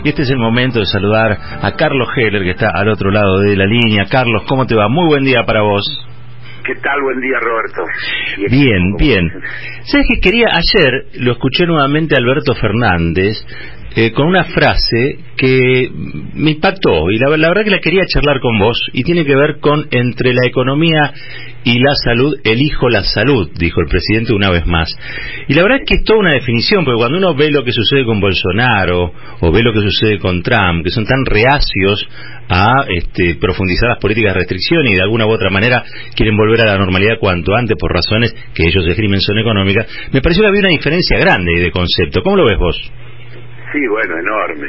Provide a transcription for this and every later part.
Y este es el momento de saludar a Carlos Heller, que está al otro lado de la línea. Carlos, ¿cómo te va? Muy buen día para vos. ¿Qué tal? Buen día, Roberto. Bien, bien. ¿Sabes qué? Ayer lo escuché nuevamente a Alberto Fernández con una frase que me impactó y la verdad que la quería charlar con vos, y tiene que ver con: entre la economía y la salud, elijo la salud, dijo el presidente una vez más. Y la verdad es que es toda una definición, porque cuando uno ve lo que sucede con Bolsonaro o ve lo que sucede con Trump, que son tan reacios a profundizar las políticas de restricción y de alguna u otra manera quieren volver a la normalidad cuanto antes por razones que ellos esgrimen son económicas, me pareció que había una diferencia grande de concepto. ¿Cómo lo ves vos? Sí, bueno, enorme.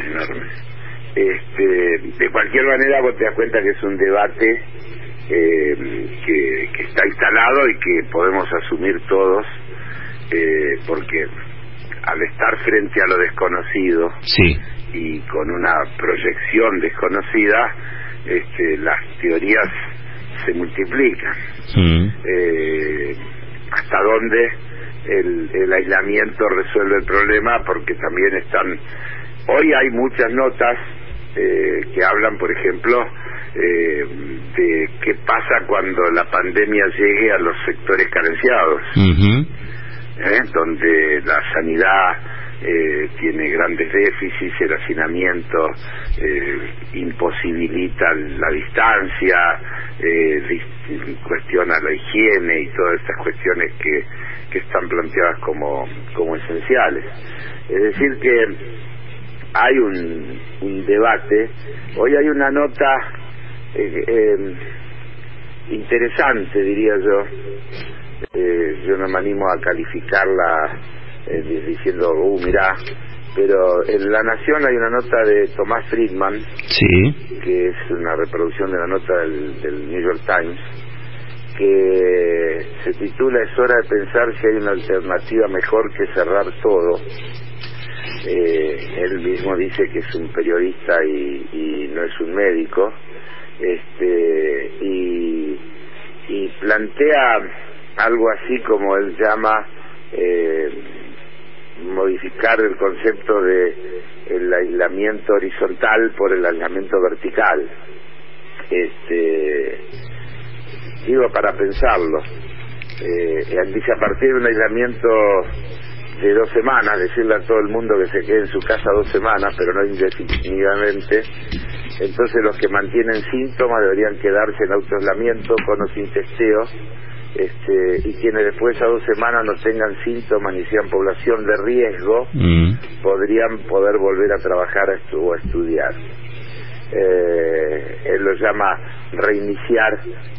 De cualquier manera vos te das cuenta que es un debate que está instalado y que podemos asumir todos, porque al estar frente a lo desconocido, sí, y con una proyección desconocida, las teorías se multiplican. ¿Hasta dónde el aislamiento resuelve el problema? Porque también hoy hay muchas notas que hablan, por ejemplo, de qué pasa cuando la pandemia llegue a los sectores carenciados, donde la sanidad tiene grandes déficits, el hacinamiento imposibilita la distancia, cuestiona la higiene y todas estas cuestiones que están planteadas como esenciales. Es decir que hay un debate. Hoy hay una nota interesante, diría yo. Yo no me animo a calificarla diciendo, mirá, pero en La Nación hay una nota de Tomás Friedman, sí, que es una reproducción de la nota del New York Times, que se titula "Es hora de pensar si hay una alternativa mejor que cerrar todo". Él mismo dice que es un periodista y no es un médico, y plantea algo así como él llama modificar el concepto de el aislamiento horizontal por el aislamiento vertical. Digo, para pensarlo. Él dice, a partir de un aislamiento de 2 semanas, decirle a todo el mundo que se quede en su casa 2 semanas, pero no indefinidamente, entonces los que mantienen síntomas deberían quedarse en autoaislamiento con o sin testeo, y quienes después a 2 semanas no tengan síntomas ni sean población de riesgo, podrían poder volver a trabajar o a estudiar. Él lo llama reiniciar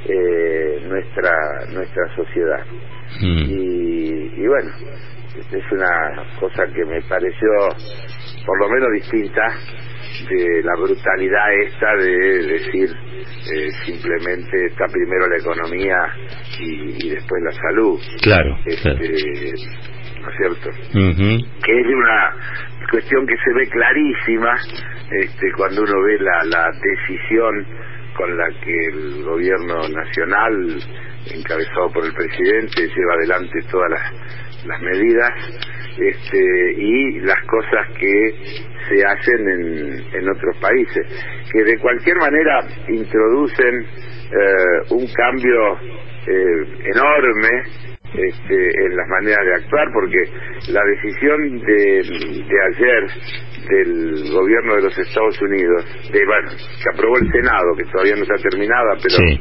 nuestra sociedad. Y bueno, es una cosa que me pareció por lo menos distinta de la brutalidad esta de decir simplemente está primero la economía y después la salud. Claro, claro. ¿No es cierto? Que es una cuestión que se ve clarísima cuando uno ve la decisión con la que el gobierno nacional, encabezado por el presidente, lleva adelante todas las medidas y las cosas que se hacen en otros países, que de cualquier manera introducen un cambio enorme en las maneras de actuar, porque la decisión de ayer del gobierno de los Estados Unidos, que aprobó el Senado, que todavía no está terminada, pero sí,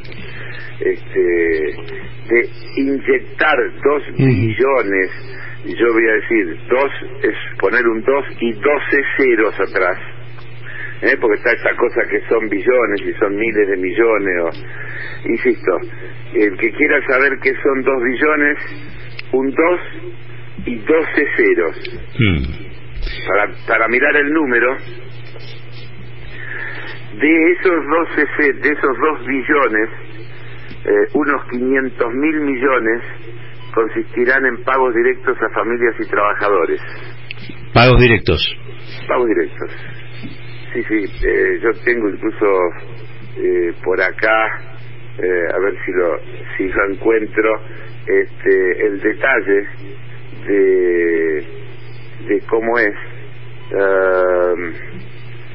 de inyectar 2 billones, yo voy a decir 2, es poner un 2 y 12 ceros atrás, porque está esta cosa que son billones y son miles de millones, insisto, el que quiera saber qué son 2 billones, un 2 y 12 ceros, para mirar el número de esos 2 billones, unos 500.000 millones consistirán en pagos directos a familias y trabajadores. Pagos directos. Pagos directos. Sí, yo tengo incluso por acá, a ver si lo encuentro, el detalle de cómo es.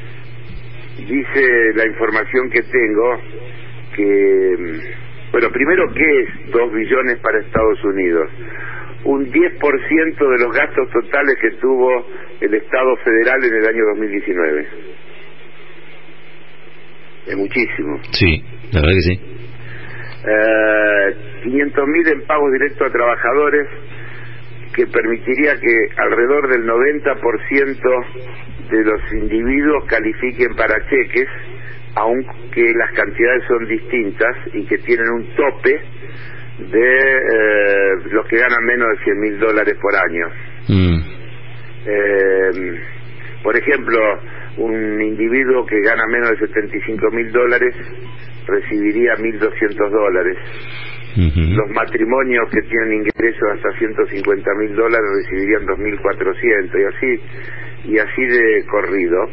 dice la información que tengo que, bueno, primero, ¿qué es 2 billones para Estados Unidos? Un 10% de los gastos totales que tuvo el Estado federal en el año 2019. Es muchísimo. Sí, la verdad que sí. 500.000 en pagos directos a trabajadores, que permitiría que alrededor del 90% de los individuos califiquen para cheques, aunque las cantidades son distintas y que tienen un tope de los que ganan menos de $100.000 por año. Por ejemplo, un individuo que gana menos de $75.000 recibiría $1.200. Los matrimonios que tienen ingresos hasta $150.000 recibirían $2.400, y así de corrido.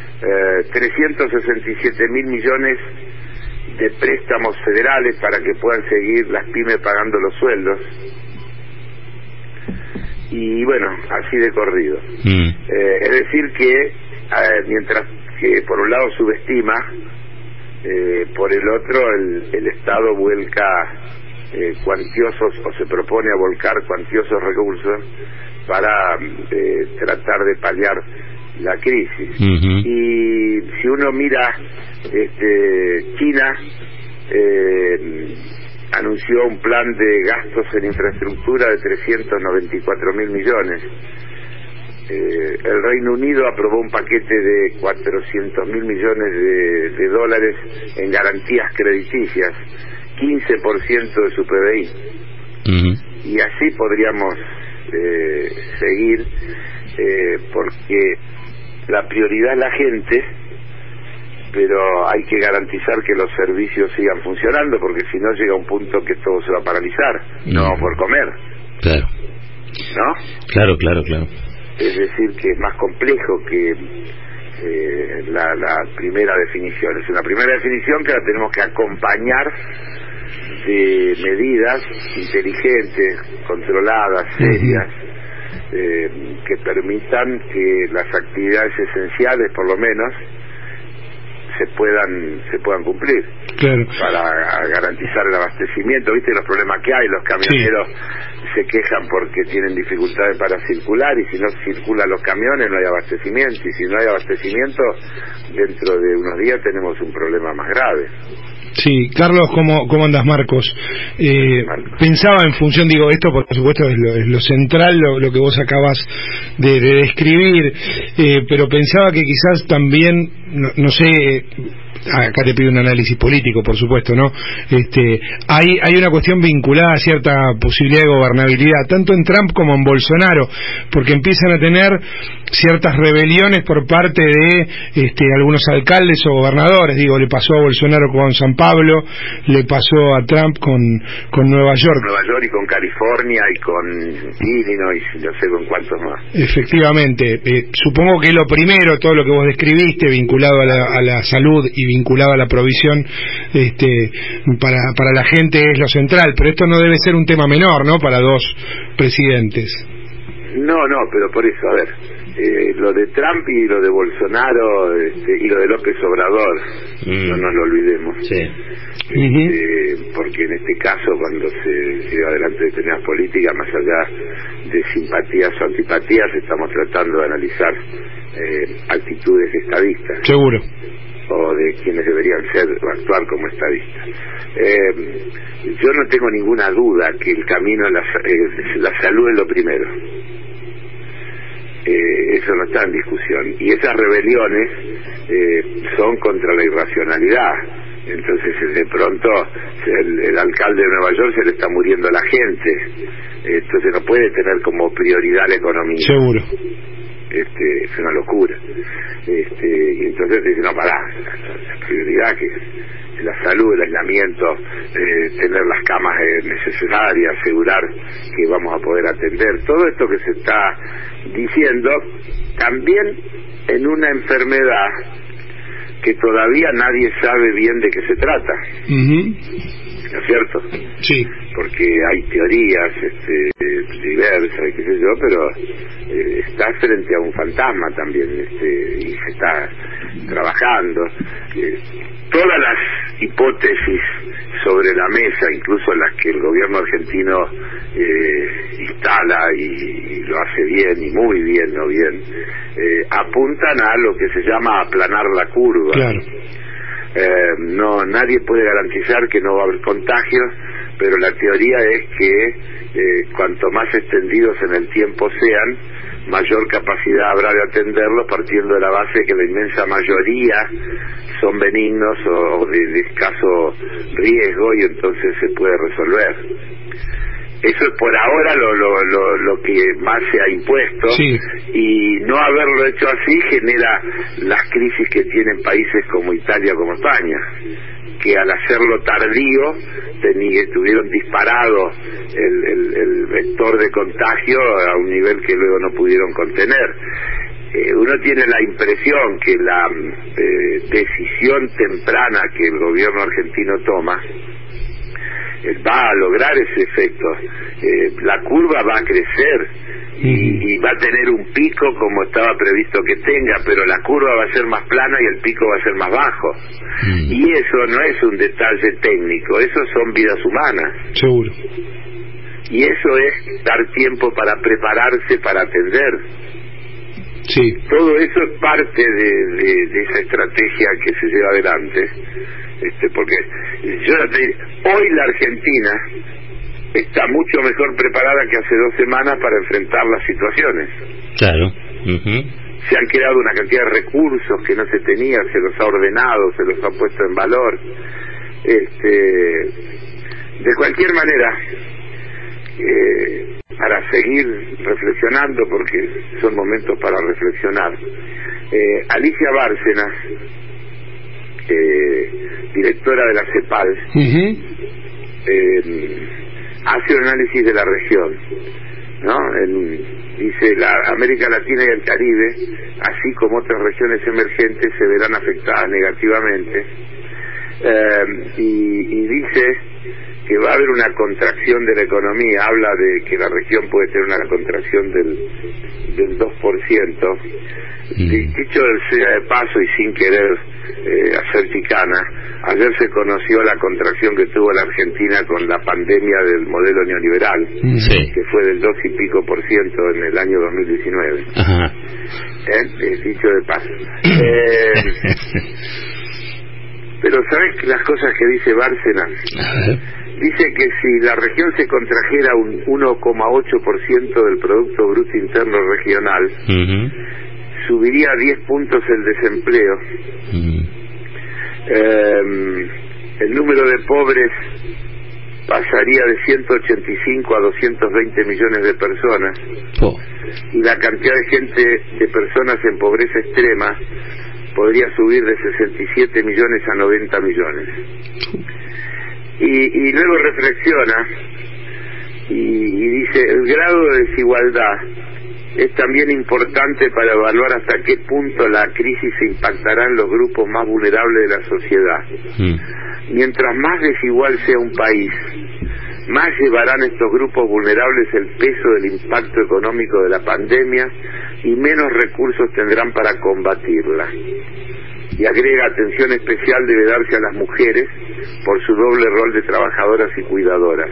367.000 millones de préstamos federales para que puedan seguir las pymes pagando los sueldos. Y bueno, así de corrido. Es decir que mientras que por un lado subestima, por el otro el Estado vuelca cuantiosos, o se propone a volcar cuantiosos recursos para tratar de paliar la crisis. Y si uno mira, China anunció un plan de gastos en infraestructura de 394.000 millones. El Reino Unido aprobó un paquete de 400.000 millones de dólares en garantías crediticias, 15% de su PBI. Y así podríamos seguir, porque la prioridad es la gente, pero hay que garantizar que los servicios sigan funcionando, porque si no llega un punto que todo se va a paralizar, no vamos por comer. Claro. ¿No? Claro. Es decir, que es más complejo que la primera definición. Es una primera definión que la tenemos que acompañar de medidas inteligentes, controladas, serias, que permitan que las actividades esenciales, por lo menos, se puedan cumplir. Claro. Para garantizar el abastecimiento. Viste los problemas que hay, los camioneros se quejan porque tienen dificultades para circular, y si no circulan los camiones no hay abastecimiento, y si no hay abastecimiento, dentro de unos días tenemos un problema más grave. Sí, Carlos, ¿cómo andas, Marcos? Pensaba en función, digo, esto por supuesto es lo central, lo que vos acabas de describir, pero pensaba que quizás también, no sé, acá te pido un análisis político, por supuesto, ¿no? Hay una cuestión vinculada a cierta posibilidad de gobernabilidad, tanto en Trump como en Bolsonaro, porque empiezan a tener ciertas rebeliones por parte de algunos alcaldes o gobernadores. Digo, le pasó a Bolsonaro con San Pablo, le pasó a Trump con Nueva York. Nueva York y con California y con Illinois, no sé con cuántos más. Efectivamente. Supongo que lo primero, todo lo que vos describiste, vinculado a la salud y vinculado a la provisión para la gente, es lo central, pero esto no debe ser un tema menor, ¿no?, para dos presidentes. No, pero por eso, a ver, lo de Trump y lo de Bolsonaro y lo de López Obrador, no nos lo olvidemos. Porque en este caso, cuando se lleva adelante determinadas políticas, más allá de simpatías o antipatías, estamos tratando de analizar actitudes de estadistas. Seguro. O de quienes deberían ser o actuar como estadistas. Yo no tengo ninguna duda que el camino a la salud es lo primero. Eso no está en discusión. Y esas rebeliones son contra la irracionalidad. Entonces, de pronto, el alcalde de Nueva York se le está muriendo a la gente. Entonces no puede tener como prioridad la economía. Seguro. Es una locura. Y entonces dice, no, pará, la prioridad que es la salud, el aislamiento, tener las camas necesarias, asegurar que vamos a poder atender, todo esto que se está diciendo, también en una enfermedad que todavía nadie sabe bien de qué se trata. ¿No es cierto? Sí. Porque hay teorías diversas, qué sé yo, pero está frente a un fantasma también, y se está trabajando. Todas las hipótesis sobre la mesa, incluso las que el gobierno argentino instala y lo hace bien, y muy bien, no bien, apuntan a lo que se llama aplanar la curva. Claro. No, nadie puede garantizar que no va a haber contagios, pero la teoría es que cuanto más extendidos en el tiempo sean, mayor capacidad habrá de atenderlos, partiendo de la base de que la inmensa mayoría son benignos o de escaso riesgo, y entonces se puede resolver. Eso es por ahora lo que más se ha impuesto, sí. Y no haberlo hecho así genera las crisis que tienen países como Italia, como España, que al hacerlo tardío tuvieron disparado el vector de contagio a un nivel que luego no pudieron contener. Uno tiene la impresión que la decisión temprana que el gobierno argentino toma va a lograr ese efecto. La curva va a crecer y va a tener un pico como estaba previsto que tenga, pero la curva va a ser más plana y el pico va a ser más bajo. Y eso no es un detalle técnico, eso son vidas humanas. Seguro. Y eso es dar tiempo para prepararse para atender. Sí. Todo eso es parte de esa estrategia que se lleva adelante. Porque yo ya te digo, hoy la Argentina está mucho mejor preparada que hace 2 semanas para enfrentar las situaciones. Claro. Se han creado una cantidad de recursos que no se tenía, se los ha ordenado, se los ha puesto en valor. De cualquier manera, para seguir reflexionando, porque son momentos para reflexionar, Alicia Bárcenas, directora de la CEPAL, hace un análisis de la región, ¿no? Dice, la América Latina y el Caribe, así como otras regiones emergentes, se verán afectadas negativamente, y dice que va a haber una contracción de la economía. Habla de que la región puede tener una contracción del 2%. Dicho sea de paso y sin querer hacer chicana, ayer se conoció la contracción que tuvo la Argentina con la pandemia del modelo neoliberal, que fue del 2 y pico % en el año 2019. Dicho de paso. Pero ¿sabes las cosas que dice Bárcenas? Dice que si la región se contrajera un 1,8% del Producto Bruto Interno Regional, subiría 10 puntos el desempleo, el número de pobres pasaría de 185 a 220 millones de personas, y la cantidad de gente, de personas en pobreza extrema, podría subir de 67 millones a 90 millones. Y luego reflexiona y dice, el grado de desigualdad es también importante para evaluar hasta qué punto la crisis impactará en los grupos más vulnerables de la sociedad. Mientras más desigual sea un país, más llevarán estos grupos vulnerables el peso del impacto económico de la pandemia y menos recursos tendrán para combatirla. Y agrega, atención especial debe darse a las mujeres por su doble rol de trabajadoras y cuidadoras.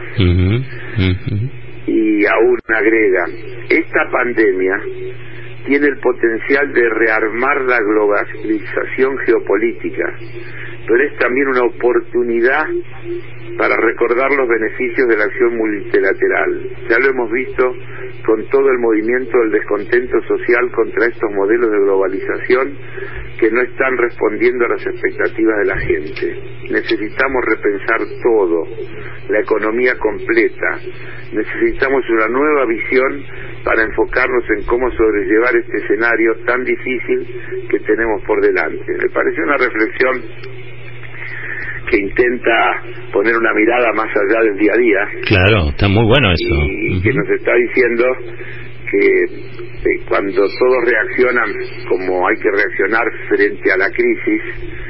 Y aún agrega, esta pandemia tiene el potencial de rearmar la globalización geopolítica, pero es también una oportunidad para recordar los beneficios de la acción multilateral. Ya lo hemos visto con todo el movimiento del descontento social contra estos modelos de globalización que no están respondiendo a las expectativas de la gente. Necesitamos repensar todo, la economía completa. Necesitamos una nueva visión para enfocarnos en cómo sobrellevar este escenario tan difícil que tenemos por delante. Me parece una reflexión que intenta poner una mirada más allá del día a día. Claro, está muy bueno eso. Y que nos está diciendo que cuando todos reaccionan como hay que reaccionar frente a la crisis,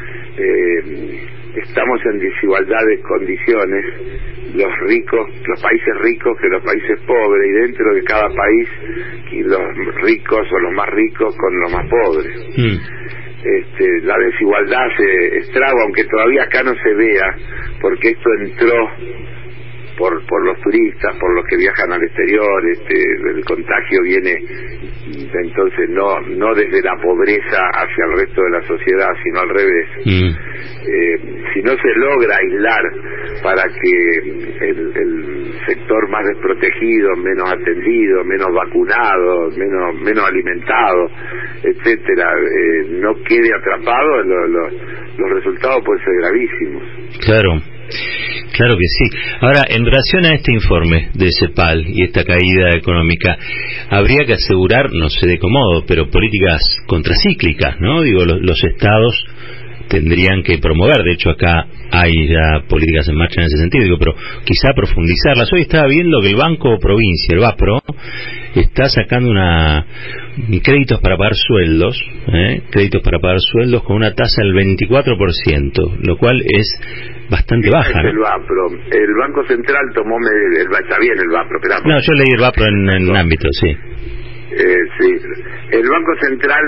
estamos en desigualdad de condiciones, los países ricos que los países pobres, y dentro de cada país y los ricos o los más ricos con los más pobres. la desigualdad se estraga, aunque todavía acá no se vea, porque esto entró por los turistas, por los que viajan al exterior. El contagio viene entonces no desde la pobreza hacia el resto de la sociedad, sino al revés. Si no se logra aislar para que el sector más desprotegido, menos atendido, menos vacunado, menos alimentado, etcétera, no quede atrapado, los resultados pueden ser gravísimos. Claro que sí. Ahora, en relación a este informe de CEPAL y esta caída económica, habría que asegurar, no sé de qué modo, pero políticas contracíclicas, ¿no? Digo, los estados tendrían que promover, de hecho acá hay ya políticas en marcha en ese sentido, digo, pero quizá profundizarlas. Hoy estaba viendo que el Banco Provincia, el BAPRO, está sacando créditos para pagar sueldos, con una tasa del 24%, lo cual es bastante baja, ¿no? El BAPRO, el Banco Central tomó está bien el BAPRO, pero no, yo leí el BAPRO en ámbito, sí. Sí, el Banco Central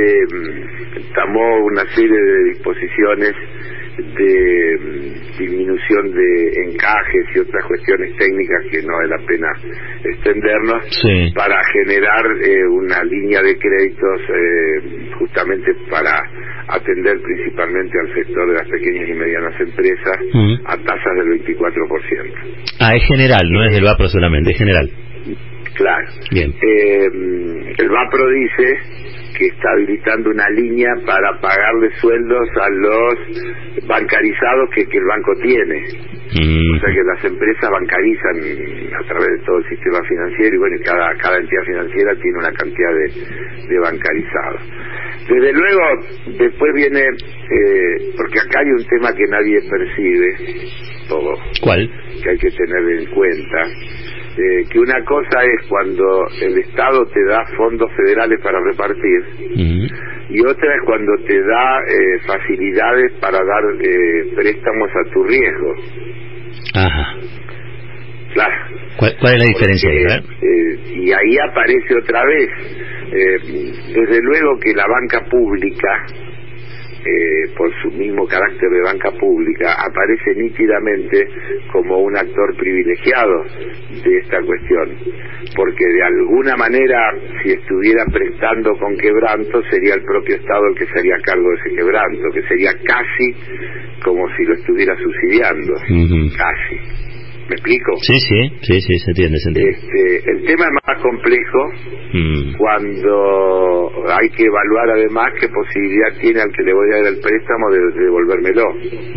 tomó una serie de disposiciones de disminución de encajes y otras cuestiones técnicas que no vale la pena extendernos, sí, para generar una línea de créditos justamente para atender principalmente al sector de las pequeñas y medianas empresas a tasas del 24%. Es general, no es del BAPRO solamente, es general. Claro. Bien. El BAPRO dice que está habilitando una línea para pagarle sueldos a los bancarizados que el banco tiene. O sea que las empresas bancarizan a través de todo el sistema financiero, y bueno, cada entidad financiera tiene una cantidad de bancarizados. Desde luego, después viene, porque acá hay un tema que nadie percibe, ¿cuál? Que hay que tener en cuenta. Que una cosa es cuando el Estado te da fondos federales para repartir, y otra es cuando te da facilidades para dar préstamos a tu riesgo. Ajá. Claro. ¿Cuál es la diferencia? Y ahí aparece otra vez, desde luego que la banca pública, por su mismo carácter de banca pública, aparece nítidamente como un actor privilegiado de esta cuestión, porque de alguna manera, si estuviera prestando con quebranto, sería el propio Estado el que se haría cargo de ese quebranto, que sería casi como si lo estuviera subsidiando. Casi. ¿Me explico? Sí, se entiende. El tema es más complejo cuando hay que evaluar además qué posibilidad tiene al que le voy a dar el préstamo de devolvérmelo.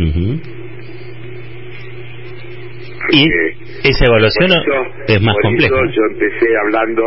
Y esa evaluación es más compleja. Por eso yo empecé hablando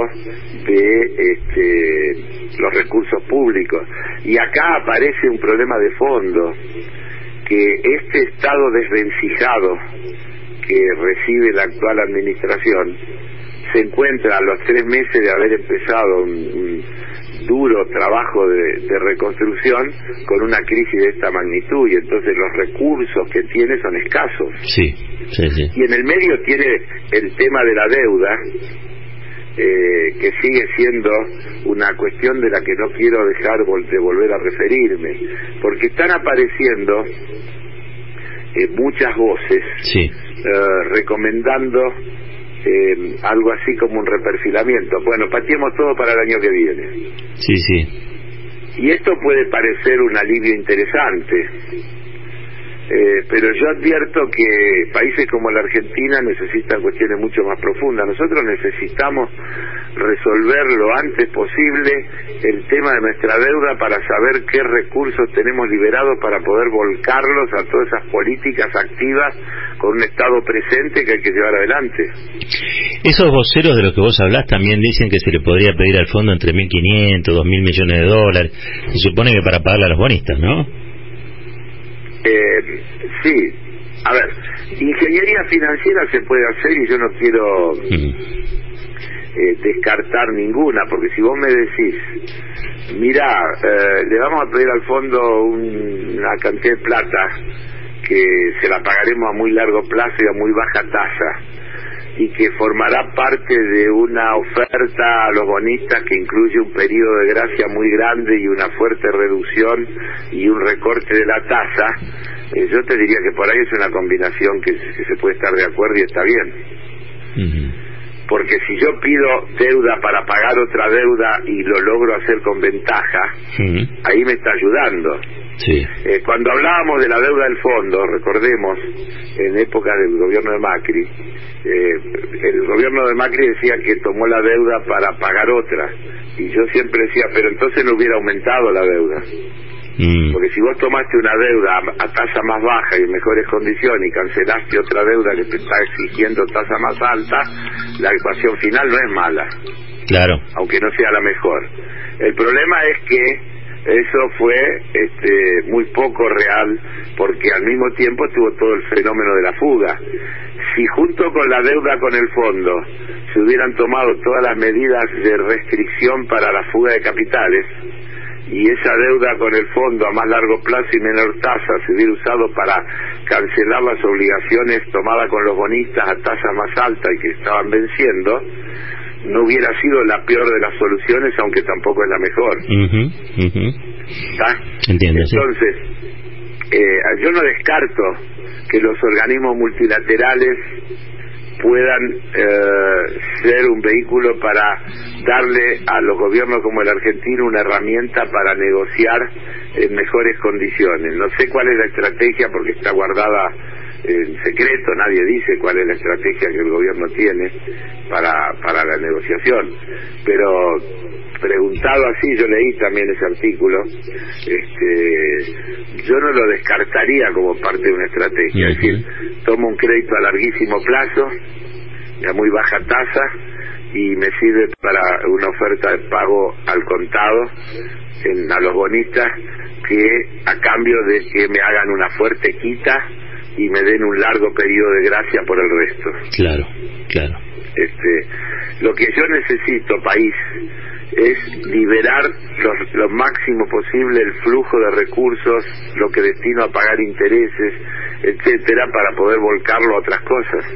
de los recursos públicos. Y acá aparece un problema de fondo, que este Estado desvencijado que recibe la actual administración se encuentra a los 3 meses de haber empezado un duro trabajo de reconstrucción con una crisis de esta magnitud, y entonces los recursos que tiene son escasos. Sí. Y en el medio tiene el tema de la deuda, que sigue siendo una cuestión de la que no quiero dejar de volver a referirme, porque están apareciendo muchas voces, sí, recomendando algo así como un reperfilamiento. Bueno, pateemos todo para el año que viene. Sí. Y esto puede parecer un alivio interesante, pero yo advierto que países como la Argentina necesitan cuestiones mucho más profundas. Nosotros necesitamos resolver lo antes posible el tema de nuestra deuda para saber qué recursos tenemos liberados para poder volcarlos a todas esas políticas activas con un Estado presente que hay que llevar adelante. Esos voceros de los que vos hablás también dicen que se le podría pedir al fondo entre 1.500, 2.000 millones de dólares. Se supone que para pagarle a los bonistas, ¿no? Sí. A ver, ingeniería financiera se puede hacer, y yo no quiero descartar ninguna, porque si vos me decís, mirá, le vamos a pedir al fondo una cantidad de plata que se la pagaremos a muy largo plazo y a muy baja tasa, y que formará parte de una oferta a los bonistas que incluye un periodo de gracia muy grande y una fuerte reducción y un recorte de la tasa, yo te diría que por ahí es una combinación que se puede estar de acuerdo y está bien. Porque si yo pido deuda para pagar otra deuda y lo logro hacer con ventaja, ahí me está ayudando. Sí. Cuando hablábamos de la deuda del fondo, recordemos, en época del gobierno de Macri, el gobierno de Macri decía que tomó la deuda para pagar otra, y yo siempre decía, pero entonces no hubiera aumentado la deuda. Porque si vos tomaste una deuda a tasa más baja y en mejores condiciones y cancelaste otra deuda que te está exigiendo tasa más alta, la ecuación final no es mala. Claro. Aunque no sea la mejor. El problema es que eso fue muy poco real, porque al mismo tiempo tuvo todo el fenómeno de la fuga. Si junto con la deuda con el fondo se hubieran tomado todas las medidas de restricción para la fuga de capitales, y esa deuda con el fondo a más largo plazo y menor tasa se hubiera usado para cancelar las obligaciones tomadas con los bonistas a tasa más alta y que estaban venciendo, no hubiera sido la peor de las soluciones, aunque tampoco es la mejor. Entiendo. Entonces, yo no descarto que los organismos multilaterales puedan ser un vehículo para darle a los gobiernos como el argentino una herramienta para negociar en mejores condiciones. No sé cuál es la estrategia porque está guardada en secreto, nadie dice cuál es la estrategia que el gobierno tiene para la negociación, pero preguntado así, yo leí también ese artículo, yo no lo descartaría como parte de una estrategia. Es decir, tomo un crédito a larguísimo plazo, a muy baja tasa, y me sirve para una oferta de pago al contado a los bonistas, que a cambio de que me hagan una fuerte quita y me den un largo periodo de gracia por el resto. Claro. Lo que yo necesito, país, es liberar lo máximo posible el flujo de recursos, lo que destino a pagar intereses, etcétera, para poder volcarlo a otras cosas.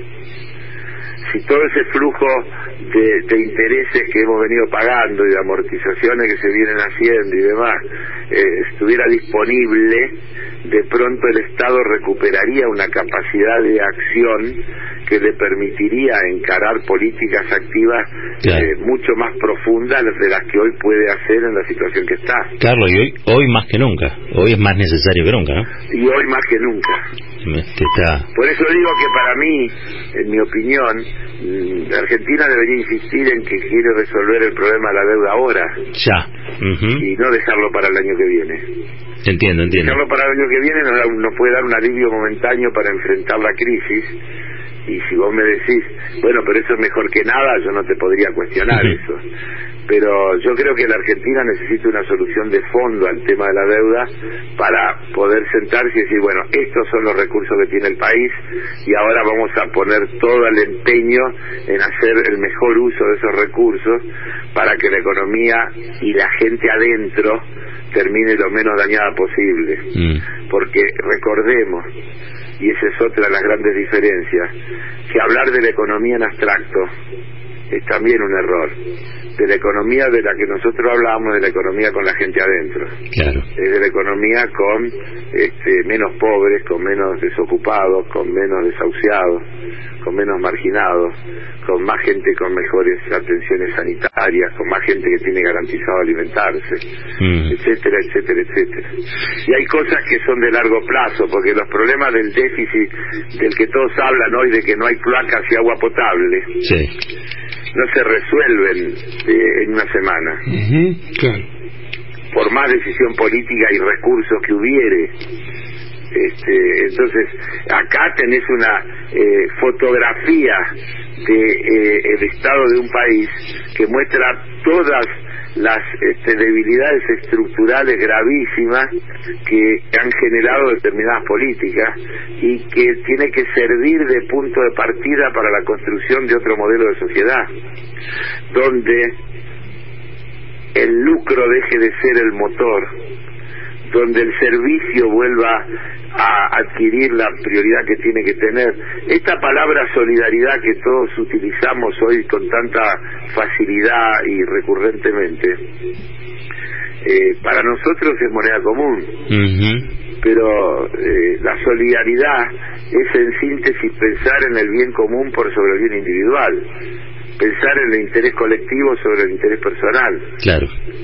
Si todo ese flujo de intereses que hemos venido pagando y de amortizaciones que se vienen haciendo y demás estuviera disponible, de pronto el Estado recuperaría una capacidad de acción que le permitiría encarar políticas activas mucho más profundas de las que hoy puede hacer en la situación que está. Carlos, y hoy más que nunca, hoy es más necesario que nunca, ¿no? Y hoy más que nunca. Por eso digo que para mí, en mi opinión, Argentina debería insistir en que quiere resolver el problema de la deuda ahora. Ya. Y no dejarlo para el año que viene. Entiendo. Dejarlo para el año que viene nos puede dar un alivio momentáneo para enfrentar la crisis. Y si vos me decís, bueno, pero eso es mejor que nada, yo no te podría cuestionar eso. Pero yo creo que la Argentina necesita una solución de fondo al tema de la deuda para poder sentarse y decir, bueno, estos son los recursos que tiene el país y ahora vamos a poner todo el empeño en hacer el mejor uso de esos recursos para que la economía y la gente adentro termine lo menos dañada posible. Porque recordemos, y esa es otra de las grandes diferencias, que hablar de la economía en abstracto es también un error. De la economía de la que nosotros hablábamos, de la economía con la gente adentro. Claro. Es de la economía con menos pobres, con menos desocupados, con menos desahuciados, con menos marginados, con más gente con mejores atenciones sanitarias, con más gente que tiene garantizado alimentarse, etcétera, etcétera, etcétera. Y hay cosas que son de largo plazo, porque los problemas del déficit del que todos hablan hoy, de que no hay cloacas y agua potable, no se resuelven en una semana. Claro. Por más decisión política y recursos que hubiere. Entonces, acá tenés una fotografía del estado de un país que muestra todas las debilidades estructurales gravísimas que han generado determinadas políticas y que tiene que servir de punto de partida para la construcción de otro modelo de sociedad, donde el lucro deje de ser el motor, donde el servicio vuelva a adquirir la prioridad que tiene que tener. Esta palabra solidaridad que todos utilizamos hoy con tanta facilidad y recurrentemente, para nosotros es moneda común. Pero la solidaridad es en síntesis pensar en el bien común por sobre el bien individual, pensar en el interés colectivo sobre el interés personal. Claro.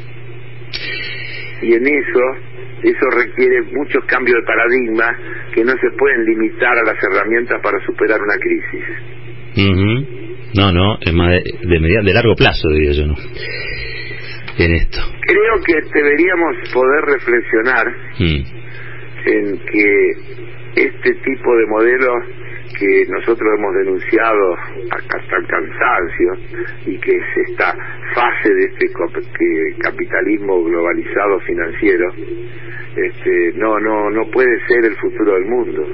Y en eso requiere muchos cambios de paradigma que no se pueden limitar a las herramientas para superar una crisis. No, es más de largo plazo, diría yo, ¿no? En esto. Creo que deberíamos poder reflexionar en que este tipo de modelos que nosotros hemos denunciado hasta el cansancio y que es esta fase de este capitalismo globalizado financiero, no puede ser el futuro del mundo.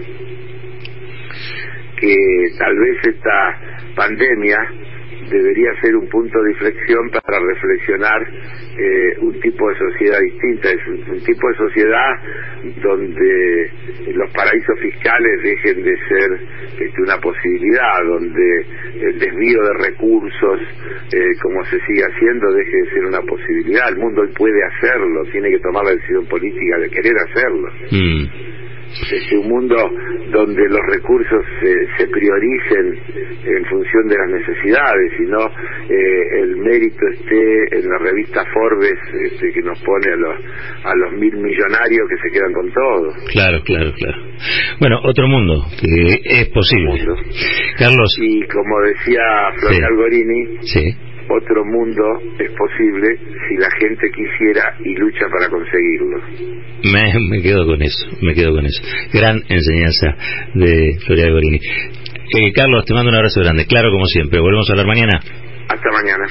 Que tal vez esta pandemia debería ser un punto de inflexión para reflexionar un tipo de sociedad distinta, es un tipo de sociedad donde los paraísos fiscales dejen de ser una posibilidad, donde el desvío de recursos, como se sigue haciendo, deje de ser una posibilidad. El mundo hoy puede hacerlo, tiene que tomar la decisión política de querer hacerlo. Un mundo donde los recursos se prioricen en función de las necesidades y no el mérito esté en la revista Forbes que nos pone a los 1.000 millonarios que se quedan con todo. Claro. Bueno, otro mundo que es posible. Carlos. Y como decía Florial Gorini, otro mundo es posible si la gente quisiera y lucha para conseguirlo. Me quedo con eso. Gran enseñanza de Florial Gorini. Carlos, te mando un abrazo grande. Claro, como siempre. Volvemos a hablar mañana. Hasta mañana.